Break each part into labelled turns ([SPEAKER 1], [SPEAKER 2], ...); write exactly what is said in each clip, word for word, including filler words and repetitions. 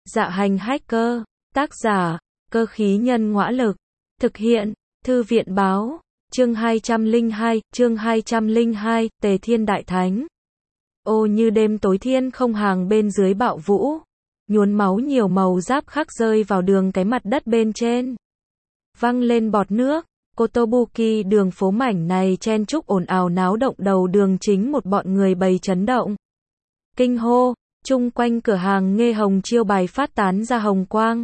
[SPEAKER 1] Dạ hành hacker, tác giả, cơ khí nhân ngõa lực, thực hiện, thư viện báo, chương hai trăm lẻ hai, chương hai trăm lẻ hai, Tề Thiên Đại Thánh. Ô như đêm tối thiên không hàng bên dưới bạo vũ, nhuốm máu nhiều màu giáp khắc rơi vào đường cái mặt đất bên trên. Văng lên bọt nước, Kotobuki đường phố mảnh này chen chúc ồn ào náo động đầu đường chính một bọn người bầy chấn động. Kinh hô, chung quanh cửa hàng nghe hồng chiêu bài phát tán ra hồng quang,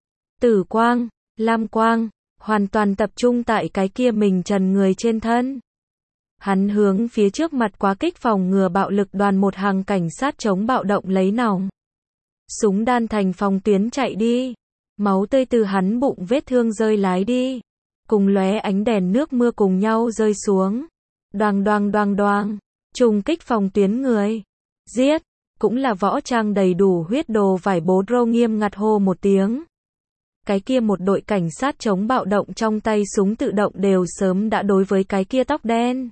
[SPEAKER 1] tử quang, lam quang, hoàn toàn tập trung tại cái kia mình trần người trên thân. Hắn hướng phía trước mặt quá kích phòng ngừa bạo lực đoàn một hàng cảnh sát chống bạo động lấy nòng súng đan thành phòng tuyến chạy đi. Máu tươi từ hắn bụng vết thương rơi lái đi, cùng lóe ánh đèn nước mưa cùng nhau rơi xuống. Đoàng đoàng đoàng đoàng, trùng kích phòng tuyến người. Giết, cũng là võ trang đầy đủ huyết đồ vải bố rô nghiêm ngặt hô một tiếng. Cái kia một đội cảnh sát chống bạo động trong tay súng tự động đều sớm đã đối với cái kia tóc đen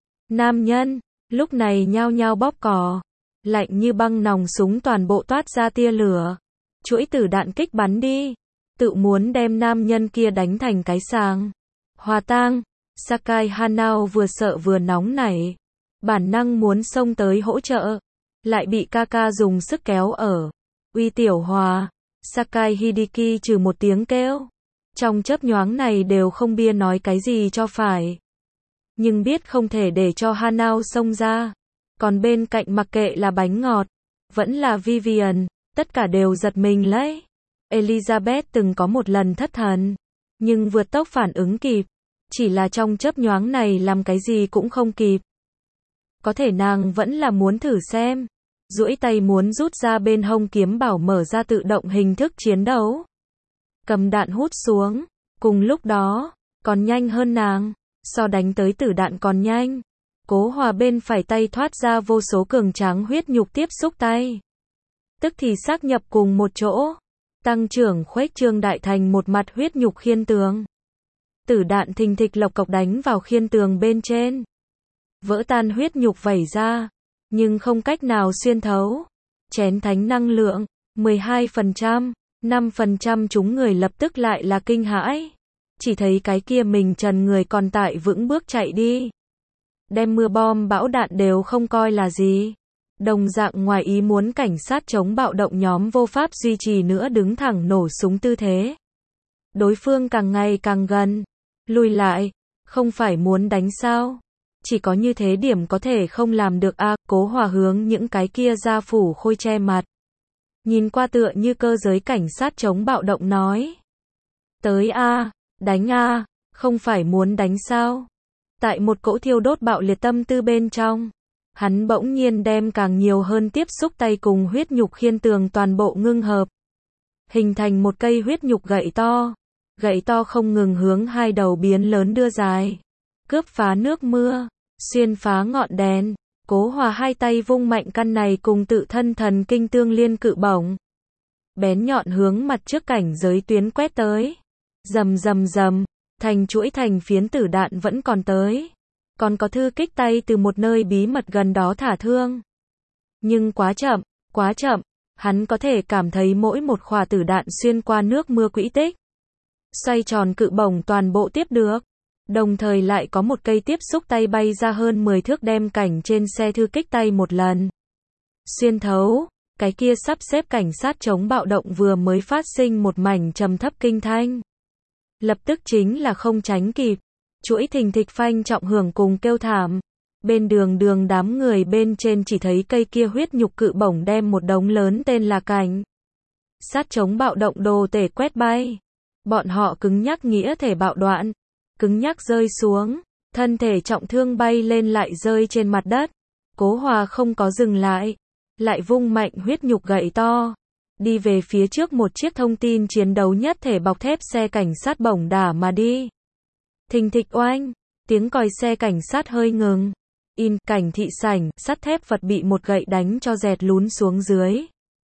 [SPEAKER 1] nam nhân, lúc này nhao nhao bóp cò. Lạnh như băng nòng súng toàn bộ toát ra tia lửa. Chuỗi tử đạn kích bắn đi, tự muốn đem nam nhân kia đánh thành cái sàng. Hòa tang, Sakai Hanao vừa sợ vừa nóng nảy, bản năng muốn xông tới hỗ trợ, lại bị Kaka dùng sức kéo ở. Uy tiểu hòa, Sakai Hideki trừ một tiếng kêu. Trong chớp nhoáng này đều không bia nói cái gì cho phải. Nhưng biết không thể để cho Hanao xông ra. Còn bên cạnh mặc kệ là bánh ngọt, vẫn là Vivian, tất cả đều giật mình lấy. Elizabeth từng có một lần thất thần, nhưng vượt tốc phản ứng kịp. Chỉ là trong chớp nhoáng này làm cái gì cũng không kịp. Có thể nàng vẫn là muốn thử xem. Duỗi tay muốn rút ra bên hông kiếm bảo mở ra tự động hình thức chiến đấu. Cầm đạn hút xuống. Cùng lúc đó, còn nhanh hơn nàng. So đánh tới tử đạn còn nhanh. Cố Hòa bên phải tay thoát ra vô số cường tráng huyết nhục tiếp xúc tay. Tức thì xác nhập cùng một chỗ. Tăng trưởng khuếch trương đại thành một mặt huyết nhục khiên tường. Tử đạn thình thịch lộc cộc đánh vào khiên tường bên trên. Vỡ tan huyết nhục vẩy ra. Nhưng không cách nào xuyên thấu. Chén thánh năng lượng, mười hai phần trăm, năm phần trăm chúng người lập tức lại là kinh hãi. Chỉ thấy cái kia mình trần người còn tại vững bước chạy đi. Đem mưa bom bão đạn đều không coi là gì. Đồng dạng ngoài ý muốn cảnh sát chống bạo động nhóm vô pháp duy trì nữa đứng thẳng nổ súng tư thế. Đối phương càng ngày càng gần. Lùi lại, không phải muốn đánh sao? Chỉ có như thế điểm có thể không làm được a à, Cố Hòa hướng những cái kia ra phủ khôi che mặt. Nhìn qua tựa như cơ giới cảnh sát chống bạo động nói. Tới a à, đánh a à, không phải muốn đánh sao? Tại một cỗ thiêu đốt bạo liệt tâm tư bên trong, hắn bỗng nhiên đem càng nhiều hơn tiếp xúc tay cùng huyết nhục khiên tường toàn bộ ngưng hợp. Hình thành một cây huyết nhục gậy to. Gậy to không ngừng hướng hai đầu biến lớn đưa dài. Cướp phá nước mưa, xuyên phá ngọn đèn. Cố Hòa hai tay vung mạnh căn này cùng tự thân thần kinh tương liên cự bổng. Bén nhọn hướng mặt trước cảnh giới tuyến quét tới. Rầm rầm rầm. Thành chuỗi thành phiến tử đạn vẫn còn tới. Còn có thư kích tay từ một nơi bí mật gần đó thả thương. Nhưng quá chậm, quá chậm. Hắn có thể cảm thấy mỗi một khỏa tử đạn xuyên qua nước mưa quỹ tích. Xoay tròn cự bổng toàn bộ tiếp được. Đồng thời lại có một cây tiếp xúc tay bay ra hơn mười thước đem cảnh trên xe thư kích tay một lần. Xuyên thấu, cái kia sắp xếp cảnh sát chống bạo động vừa mới phát sinh một mảnh trầm thấp kinh thanh. Lập tức chính là không tránh kịp. Chuỗi thình thịch phanh trọng hưởng cùng kêu thảm. Bên đường đường đám người bên trên chỉ thấy cây kia huyết nhục cự bổng đem một đống lớn tên là cảnh sát chống bạo động đồ tể quét bay. Bọn họ cứng nhắc nghĩa thể bạo đoạn. Cứng nhắc rơi xuống. Thân thể trọng thương bay lên lại rơi trên mặt đất. Cố Hòa không có dừng lại. Lại vung mạnh huyết nhục gậy to. Đi về phía trước một chiếc thông tin chiến đấu nhất thể bọc thép xe cảnh sát bổng đả mà đi. Thình thịch oanh. Tiếng còi xe cảnh sát hơi ngừng. In cảnh thị sảnh, sắt thép vật bị một gậy đánh cho dẹt lún xuống dưới.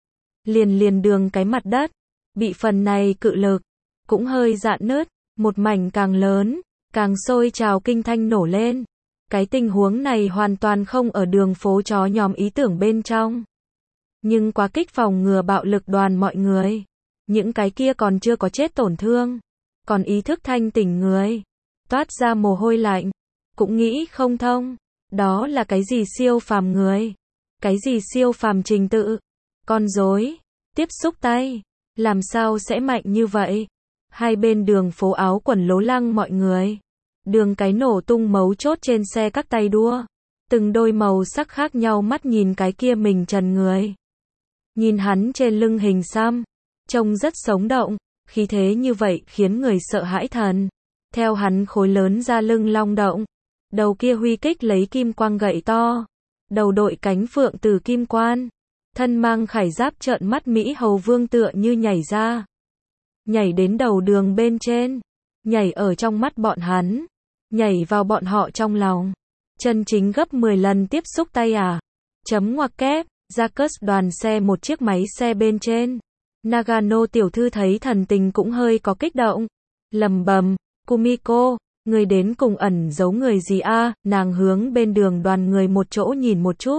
[SPEAKER 1] Liền liền đường cái mặt đất. Bị phần này cự lực. Cũng hơi dạn nứt. Một mảnh càng lớn, càng sôi trào kinh thanh nổ lên. Cái tình huống này hoàn toàn không ở đường phố chó nhóm ý tưởng bên trong. Nhưng quá kích phòng ngừa bạo lực đoàn mọi người. Những cái kia còn chưa có chết tổn thương. Còn ý thức thanh tỉnh người. Toát ra mồ hôi lạnh. Cũng nghĩ không thông. Đó là cái gì siêu phàm người? Cái gì siêu phàm trình tự? Con rối. Tiếp xúc tay. Làm sao sẽ mạnh như vậy? Hai bên đường phố áo quần lố lăng mọi người. Đường cái nổ tung mấu chốt trên xe các tay đua. Từng đôi màu sắc khác nhau mắt nhìn cái kia mình trần người. Nhìn hắn trên lưng hình xăm. Trông rất sống động. Khí thế như vậy khiến người sợ hãi thần. Theo hắn khối lớn ra lưng long động. Đầu kia huy kích lấy kim quang gậy to. Đầu đội cánh phượng từ kim quan. Thân mang khải giáp trợn mắt Mỹ hầu vương tựa như nhảy ra. Nhảy đến đầu đường bên trên. Nhảy ở trong mắt bọn hắn. Nhảy vào bọn họ trong lòng. Chân chính gấp mười lần tiếp xúc tay à. Chấm ngoặc kép. Jacques đoàn xe một chiếc máy xe bên trên. Nagano tiểu thư thấy thần tình cũng hơi có kích động. Lầm bầm. Kumiko. Người đến cùng ẩn giấu người gì a? À? Nàng hướng bên đường đoàn người một chỗ nhìn một chút.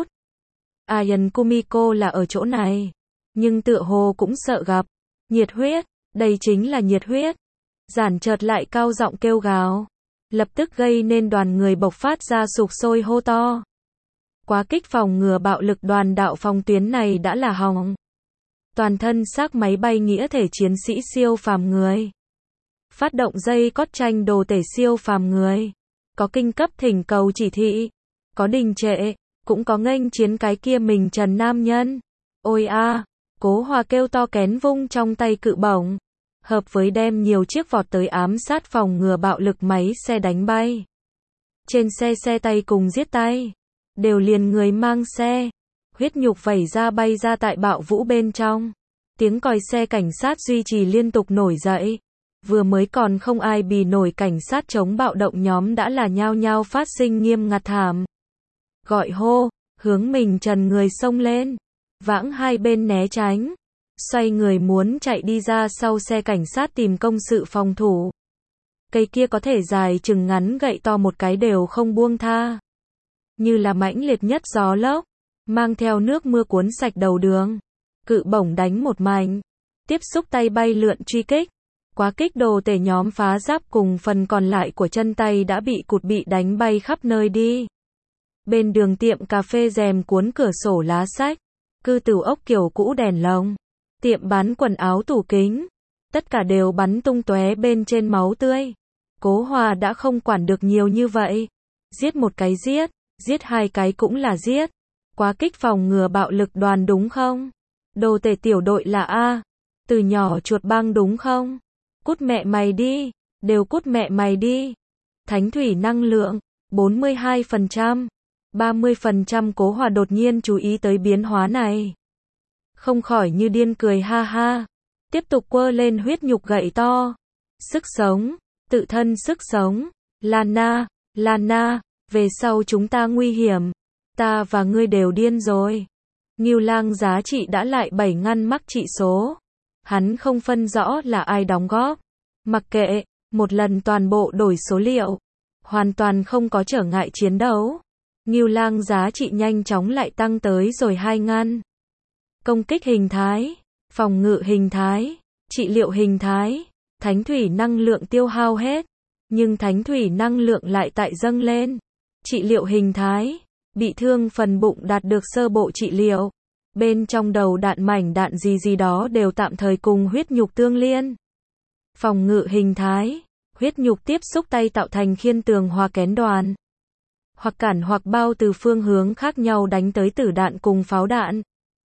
[SPEAKER 1] Ayan Kumiko là ở chỗ này. Nhưng tựa hồ cũng sợ gặp. Nhiệt huyết. Đây chính là nhiệt huyết. Giản chợt lại cao giọng kêu gào. Lập tức gây nên đoàn người bộc phát ra sục sôi hô to. Quá kích phòng ngừa bạo lực đoàn đạo phòng tuyến này đã là hỏng. Toàn thân xác máy bay nghĩa thể chiến sĩ siêu phàm người. Phát động dây cót tranh đồ tể siêu phàm người. Có kinh cấp thỉnh cầu chỉ thị. Có đình trệ. Cũng có nghênh chiến cái kia mình trần nam nhân. Ôi a, à, Cố Hòa kêu to kén vung trong tay cự bổng. Hợp với đem nhiều chiếc vọt tới ám sát phòng ngừa bạo lực máy xe đánh bay. Trên xe xe tay cùng giết tay. Đều liền người mang xe. Huyết nhục vẩy ra bay ra tại bạo vũ bên trong. Tiếng còi xe cảnh sát duy trì liên tục nổi dậy. Vừa mới còn không ai bì nổi cảnh sát chống bạo động nhóm đã là nhao nhao phát sinh nghiêm ngặt thảm. Gọi hô, hướng mình trần người xông lên. Vãng hai bên né tránh. Xoay người muốn chạy đi ra sau xe cảnh sát tìm công sự phòng thủ. Cây kia có thể dài chừng ngắn gậy to một cái đều không buông tha. Như là mãnh liệt nhất gió lốc. Mang theo nước mưa cuốn sạch đầu đường. Cự bổng đánh một mảnh. Tiếp xúc tay bay lượn truy kích. Quá kích đồ tể nhóm phá giáp cùng phần còn lại của chân tay đã bị cụt bị đánh bay khắp nơi đi. Bên đường tiệm cà phê rèm cuốn cửa sổ lá sách. Cư tửu ốc kiểu cũ đèn lồng. Tiệm bán quần áo tủ kính. Tất cả đều bắn tung tóe bên trên máu tươi. Cố Hòa đã không quản được nhiều như vậy. Giết một cái giết. Giết hai cái cũng là giết. Quá kích phòng ngừa bạo lực đoàn đúng không? Đồ tể tiểu đội là A. Từ nhỏ chuột băng đúng không? Cút mẹ mày đi. Đều cút mẹ mày đi. Thánh thủy năng lượng. bốn mươi hai phần trăm. ba mươi phần trăm Cố Hòa đột nhiên chú ý tới biến hóa này. Không khỏi như điên cười ha ha. Tiếp tục quơ lên huyết nhục gậy to. Sức sống. Tự thân sức sống. Lana. Lana. Về sau chúng ta nguy hiểm. Ta và ngươi đều điên rồi. Ngưu Lang giá trị đã lại bảy ngăn mắc trị số. Hắn không phân rõ là ai đóng góp. Mặc kệ, một lần toàn bộ đổi số liệu. Hoàn toàn không có trở ngại chiến đấu. Ngưu Lang giá trị nhanh chóng lại tăng tới rồi hai ngăn. Công kích hình thái, phòng ngự hình thái, trị liệu hình thái, thánh thủy năng lượng tiêu hao hết. Nhưng thánh thủy năng lượng lại tại dâng lên. Trị liệu hình thái, bị thương phần bụng đạt được sơ bộ trị liệu. Bên trong đầu đạn mảnh đạn gì gì đó đều tạm thời cùng huyết nhục tương liên. Phòng ngự hình thái, huyết nhục tiếp xúc tay tạo thành khiên tường hòa kén đoàn. Hoặc cản hoặc bao từ phương hướng khác nhau đánh tới tử đạn cùng pháo đạn.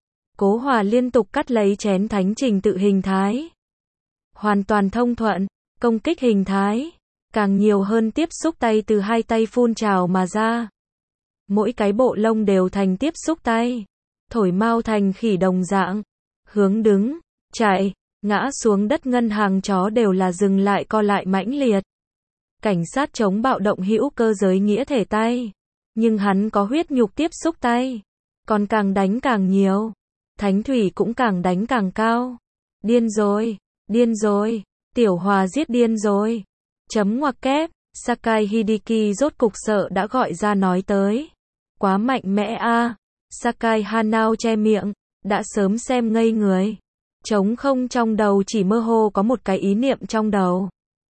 [SPEAKER 1] Cố Hòa liên tục cắt lấy chén thánh trình tự hình thái. Hoàn toàn thông thuận, công kích hình thái. Càng nhiều hơn tiếp xúc tay từ hai tay phun trào mà ra. Mỗi cái bộ lông đều thành tiếp xúc tay. Thổi mau thành khỉ đồng dạng. Hướng đứng, chạy, ngã xuống đất ngân hàng chó đều là dừng lại co lại mãnh liệt. Cảnh sát chống bạo động hữu cơ giới nghĩa thể tay. Nhưng hắn có huyết nhục tiếp xúc tay. Còn càng đánh càng nhiều. Thánh thủy cũng càng đánh càng cao. Điên rồi, điên rồi. Tiểu Hòa giết điên rồi. Chấm ngoặc kép. Sakai Hideki rốt cục sợ đã gọi ra nói tới. Quá mạnh mẽ a. À. Sakai Hanao che miệng. đã sớm xem ngây người. Trống không trong đầu chỉ mơ hồ có một cái ý niệm trong đầu.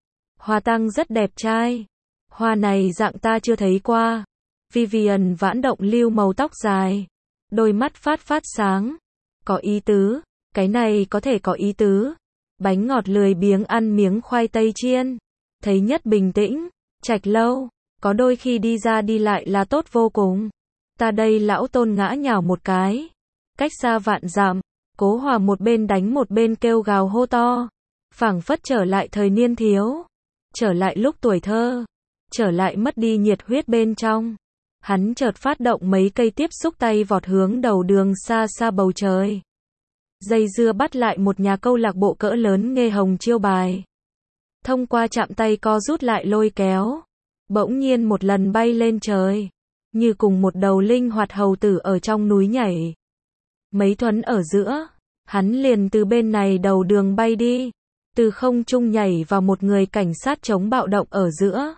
[SPEAKER 1] Hoa Tăng rất đẹp trai. Hoa này dạng ta chưa thấy qua. Vivian vãn động lưu màu tóc dài. Đôi mắt phát phát sáng. Có ý tứ. Cái này có thể có ý tứ. Bánh ngọt lười biếng ăn miếng khoai tây chiên. Thấy nhất bình tĩnh. Trạch lâu. Có đôi khi đi ra đi lại là tốt vô cùng. Ta đây lão Tôn ngã nhào một cái. Cách xa vạn dặm. Cố Hòa một bên đánh một bên kêu gào hô to. Phảng phất trở lại thời niên thiếu. Trở lại lúc tuổi thơ. Trở lại mất đi nhiệt huyết bên trong. Hắn chợt phát động mấy cây tiếp xúc tay vọt hướng đầu đường xa xa bầu trời. Dây dưa bắt lại một nhà câu lạc bộ cỡ lớn nghe hồng chiêu bài. Thông qua chạm tay co rút lại lôi kéo. Bỗng nhiên một lần bay lên trời. Như cùng một đầu linh hoạt hầu tử ở trong núi nhảy. Mấy thuấn ở giữa. Hắn liền từ bên này đầu đường bay đi. Từ không trung nhảy vào một người cảnh sát chống bạo động ở giữa.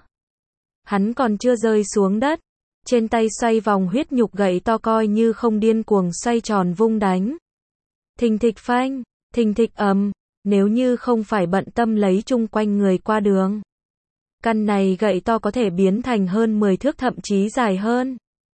[SPEAKER 1] Hắn còn chưa rơi xuống đất. Trên tay xoay vòng huyết nhục gậy to coi như không điên cuồng xoay tròn vung đánh. Thình thịch phanh, thình thịch ầm, nếu như không phải bận tâm lấy chung quanh người qua đường. Căn này gậy to có thể biến thành hơn mười thước thậm chí dài hơn.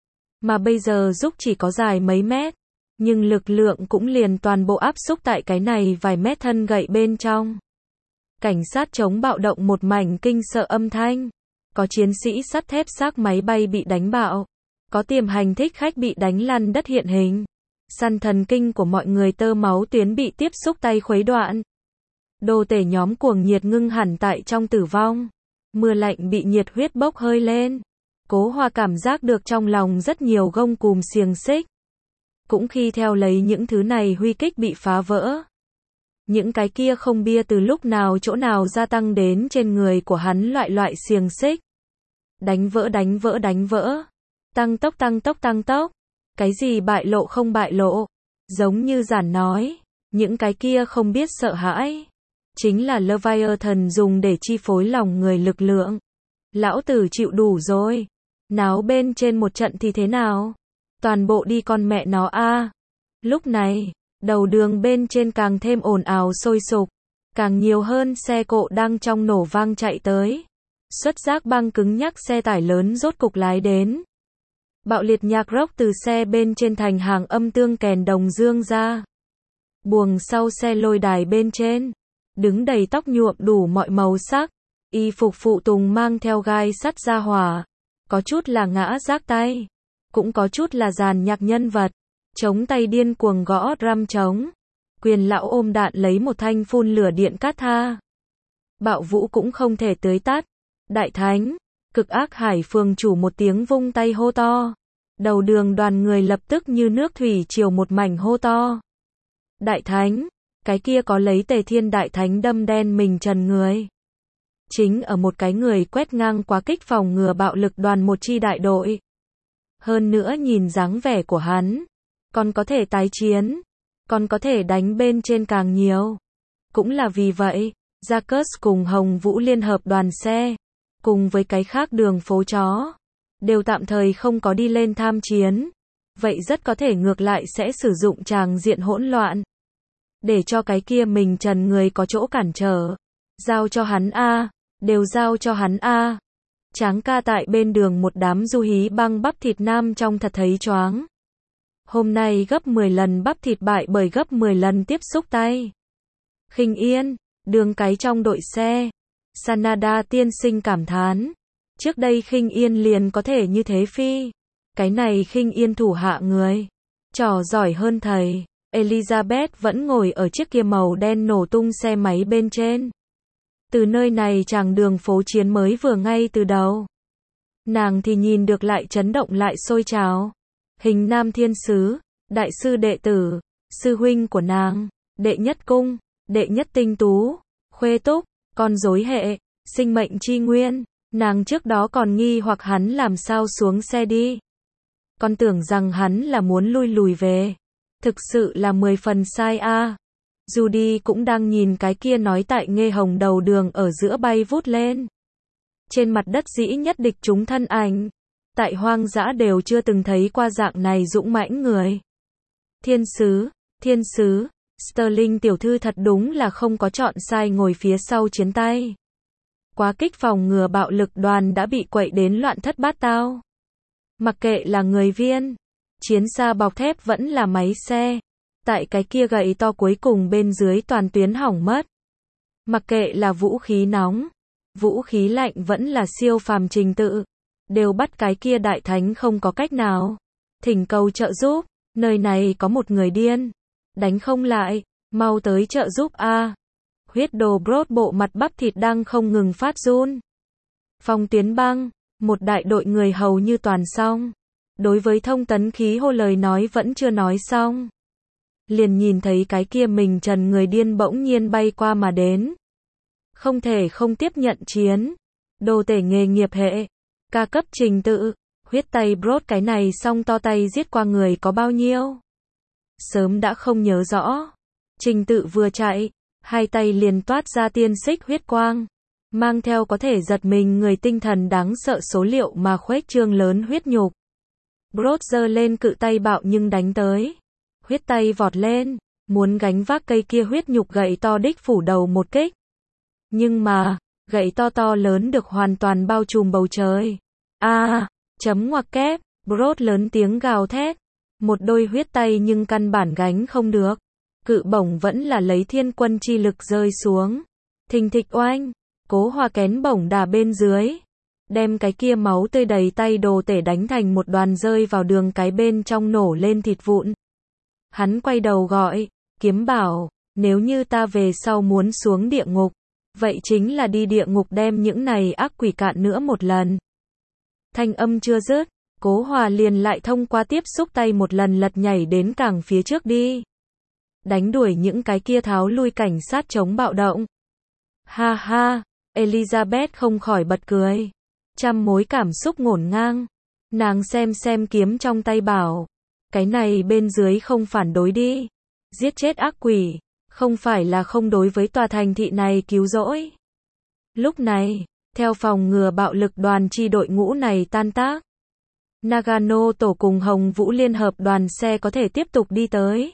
[SPEAKER 1] Mà bây giờ giúp chỉ có dài mấy mét. Nhưng lực lượng cũng liền toàn bộ áp xúc tại cái này vài mét thân gậy bên trong. Cảnh sát chống bạo động một mảnh kinh sợ âm thanh. Có chiến sĩ sắt thép xác máy bay bị đánh bạo. Có tiềm hành thích khách bị đánh lăn đất hiện hình. Săn thần kinh của mọi người tơ máu tuyến bị tiếp xúc tay khuấy đoạn. Đồ tể nhóm cuồng nhiệt ngưng hẳn tại trong tử vong. Mưa lạnh bị nhiệt huyết bốc hơi lên. Cố Hòa cảm giác được trong lòng rất nhiều gông cùm xiềng xích. Cũng khi theo lấy những thứ này huy kích bị phá vỡ. Những cái kia không bia từ lúc nào chỗ nào gia tăng đến trên người của hắn loại loại xiềng xích. Đánh vỡ đánh vỡ đánh vỡ. Tăng tốc tăng tốc tăng tốc. Cái gì bại lộ không bại lộ. Giống như giản nói. Những cái kia không biết sợ hãi. Chính là Leviathan dùng để chi phối lòng người lực lượng. Lão tử chịu đủ rồi. Náo bên trên một trận thì thế nào? Toàn bộ đi con mẹ nó a. Lúc này, đầu đường bên trên càng thêm ồn ào sôi sục. Càng nhiều hơn xe cộ đang trong nổ vang chạy tới. Xuất giác băng cứng nhắc xe tải lớn rốt cục lái đến. Bạo liệt nhạc rock từ xe bên trên thành hàng âm tương kèn đồng dương ra. Buồng sau xe lôi đài bên trên. Đứng đầy tóc nhuộm đủ mọi màu sắc. Y phục phụ tùng mang theo gai sắt ra hỏa. Có chút là ngã rác tay. Cũng có chút là dàn nhạc nhân vật. Chống tay điên cuồng gõ drum trống. Quyền lão ôm đạn lấy một thanh phun lửa điện cát tha. Bạo vũ cũng không thể tưới tắt. Đại thánh, cực ác hải phường chủ một tiếng vung tay hô to. Đầu đường đoàn người lập tức như nước thủy triều một mảnh hô to. Đại thánh, cái kia có lấy Tề Thiên đại thánh đâm đen mình trần người. Chính ở một cái người quét ngang quá kích phòng ngừa bạo lực đoàn một chi đại đội. Hơn nữa nhìn dáng vẻ của hắn, còn có thể tái chiến, còn có thể đánh bên trên càng nhiều. Cũng là vì vậy, Jacques cùng Hồng Vũ liên hợp đoàn xe, cùng với cái khác đường phố chó, đều tạm thời không có đi lên tham chiến. Vậy rất có thể ngược lại sẽ sử dụng tràng diện hỗn loạn. Để cho cái kia mình trần người có chỗ cản trở. Giao cho hắn a, đều giao cho hắn a. Tráng ca tại bên đường một đám du hí băng bắp thịt nam trong thật thấy choáng. Hôm nay gấp mười lần bắp thịt bại bởi gấp mười lần tiếp xúc tay. Khinh Yên, đường cái trong đội xe. Sanada tiên sinh cảm thán. Trước đây Khinh Yên liền có thể như thế phi. Cái này Khinh Yên thủ hạ người. Trò giỏi hơn thầy. Elizabeth vẫn ngồi ở chiếc kia màu đen nổ tung xe máy bên trên. Từ nơi này chàng đường phố chiến mới vừa ngay từ đầu. Nàng thì nhìn được lại chấn động lại sôi trào. Hình nam thiên sứ, đại sư đệ tử, sư huynh của nàng, đệ nhất cung, đệ nhất tinh tú, khuê túc, con rối hệ, sinh mệnh chi nguyên. Nàng trước đó còn nghi hoặc hắn làm sao xuống xe đi. Còn tưởng rằng hắn là muốn lui lùi về. Thực sự là mười phần sai a. À. Judy cũng đang nhìn cái kia nói tại nghe hồng đầu đường ở giữa bay vút lên. Trên mặt đất dĩ nhất địch chúng thân ảnh. Tại hoang dã đều chưa từng thấy qua dạng này dũng mãnh người. Thiên sứ, Thiên sứ, Sterling tiểu thư thật đúng là không có chọn sai ngồi phía sau chiến tay. Quá kích phòng ngừa bạo lực đoàn đã bị quậy đến loạn thất bát tao. Mặc kệ là người viên, chiến xa bọc thép vẫn là máy xe. Tại cái kia gậy to cuối cùng bên dưới toàn tuyến hỏng mất. Mặc kệ là vũ khí nóng, vũ khí lạnh vẫn là siêu phàm trình tự. Đều bắt cái kia đại thánh không có cách nào. Thỉnh cầu trợ giúp, nơi này có một người điên. Đánh không lại, mau tới trợ giúp a. Huyết đồ Brod bộ mặt bắp thịt đang không ngừng phát run. Phong tuyến băng, một đại đội người hầu như toàn xong. Đối với thông tấn khí hô lời nói vẫn chưa nói xong. Liền nhìn thấy cái kia mình trần người điên bỗng nhiên bay qua mà đến. Không thể không tiếp nhận chiến. Đồ tể nghề nghiệp hệ. Ca cấp trình tự. Huyết tay Brod cái này xong to tay giết qua người có bao nhiêu. Sớm đã không nhớ rõ. Trình tự vừa chạy. Hai tay liền toát ra tiên xích huyết quang. Mang theo có thể giật mình người tinh thần đáng sợ số liệu mà khuếch trương lớn huyết nhục. Brod giơ lên cự tay bạo nhưng đánh tới. Huyết tay vọt lên, muốn gánh vác cây kia huyết nhục gậy to đích phủ đầu một kích. Nhưng mà, gậy to to lớn được hoàn toàn bao trùm bầu trời. A, à, chấm ngoặc kép, Brod lớn tiếng gào thét. Một đôi huyết tay nhưng căn bản gánh không được. Cự bổng vẫn là lấy thiên quân chi lực rơi xuống. Thình thịch oanh, Cố Hòa kén bổng đà bên dưới. Đem cái kia máu tươi đầy tay đồ tể đánh thành một đoàn rơi vào đường cái bên trong nổ lên thịt vụn. Hắn quay đầu gọi, kiếm bảo, nếu như ta về sau muốn xuống địa ngục, vậy chính là đi địa ngục đem những này ác quỷ cạn nữa một lần. Thanh âm chưa dứt, Cố Hòa liền lại thông qua tiếp xúc tay một lần lật nhảy đến càng phía trước đi. Đánh đuổi những cái kia tháo lui cảnh sát chống bạo động. Ha ha, Elizabeth không khỏi bật cười. Trăm mối cảm xúc ngổn ngang. Nàng xem xem kiếm trong tay bảo. Cái này bên dưới không phản đối đi. Giết chết ác quỷ. Không phải là không đối với tòa thành thị này cứu rỗi. Lúc này, theo phòng ngừa bạo lực đoàn chi đội ngũ này tan tác. Nagano tổ cùng Hồng Vũ Liên hợp đoàn xe có thể tiếp tục đi tới.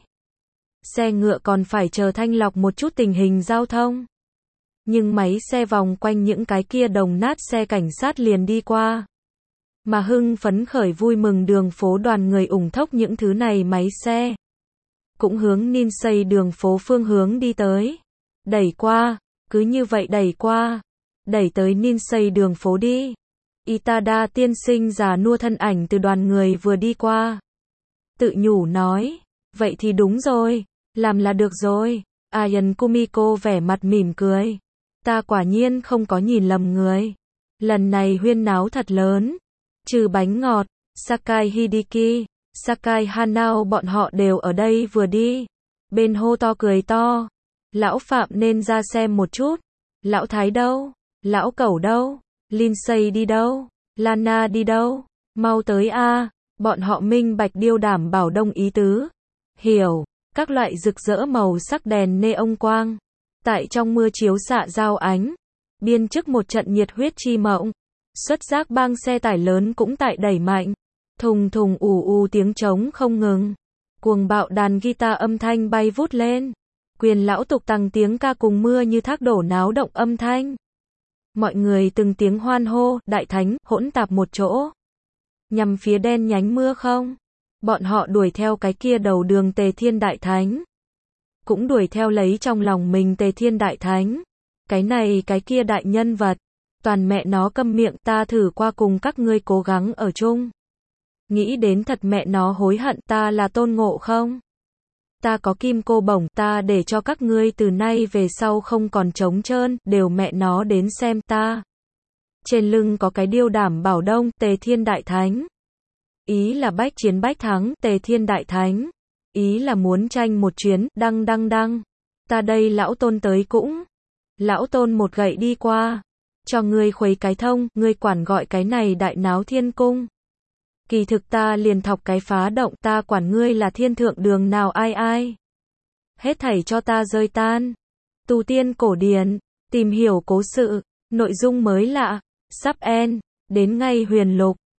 [SPEAKER 1] Xe ngựa còn phải chờ thanh lọc một chút tình hình giao thông. Nhưng máy xe vòng quanh những cái kia đồng nát xe cảnh sát liền đi qua. Mà hưng phấn khởi vui mừng đường phố đoàn người ủng thốc những thứ này máy xe. Cũng hướng Ninsei đường phố phương hướng đi tới. Đẩy qua, cứ như vậy đẩy qua. Đẩy tới Ninsei đường phố đi. Itada tiên sinh già nua thân ảnh từ đoàn người vừa đi qua. Tự nhủ nói, vậy thì đúng rồi, làm là được rồi. Ayan Kumiko vẻ mặt mỉm cười. Ta quả nhiên không có nhìn lầm người. Lần này huyên náo thật lớn. Trừ bánh ngọt, Sakai Hideki, Sakai Hanao bọn họ đều ở đây vừa đi. Bên hô to cười to. Lão Phạm nên ra xem một chút. Lão Thái đâu? Lão Cẩu đâu? Lindsay đi đâu? Lana đi đâu? Mau tới a, bọn họ minh bạch điêu đảm bảo đông ý tứ. Hiểu, các loại rực rỡ màu sắc đèn neon quang. Tại trong mưa chiếu xạ giao ánh. Biên chức một trận nhiệt huyết chi mộng. Xuất giác bang xe tải lớn cũng tại đẩy mạnh. Thùng thùng ù ù tiếng trống không ngừng. Cuồng bạo đàn guitar âm thanh bay vút lên. Quyền lão tục tăng tiếng ca cùng mưa như thác đổ náo động âm thanh. Mọi người từng tiếng hoan hô, đại thánh, hỗn tạp một chỗ. Nhằm phía đen nhánh mưa không. Bọn họ đuổi theo cái kia đầu đường Tề Thiên Đại Thánh. Cũng đuổi theo lấy trong lòng mình Tề Thiên Đại Thánh. Cái này cái kia đại nhân vật. Toàn mẹ nó câm miệng, ta thử qua cùng các ngươi cố gắng ở chung. Nghĩ đến thật mẹ nó hối hận, ta là Tôn Ngộ Không. Ta có kim cô bổng, ta để cho các ngươi từ nay về sau không còn trống trơn, đều mẹ nó đến xem ta. Trên lưng có cái điêu đảm bảo đông, Tề Thiên Đại Thánh. Ý là bách chiến bách thắng, Tề Thiên Đại Thánh. Ý là muốn tranh một chuyến, đăng đăng đăng. Ta đây lão Tôn tới cũng. Lão Tôn một gậy đi qua. Cho ngươi khuấy cái thông, ngươi quản gọi cái này đại náo thiên cung. Kỳ thực ta liền thọc cái phá động, ta quản ngươi là thiên thượng đường nào ai ai. Hết thảy cho ta rơi tan. Tu tiên cổ điển, tìm hiểu cố sự, nội dung mới lạ, sắp end, đến ngay huyền lục.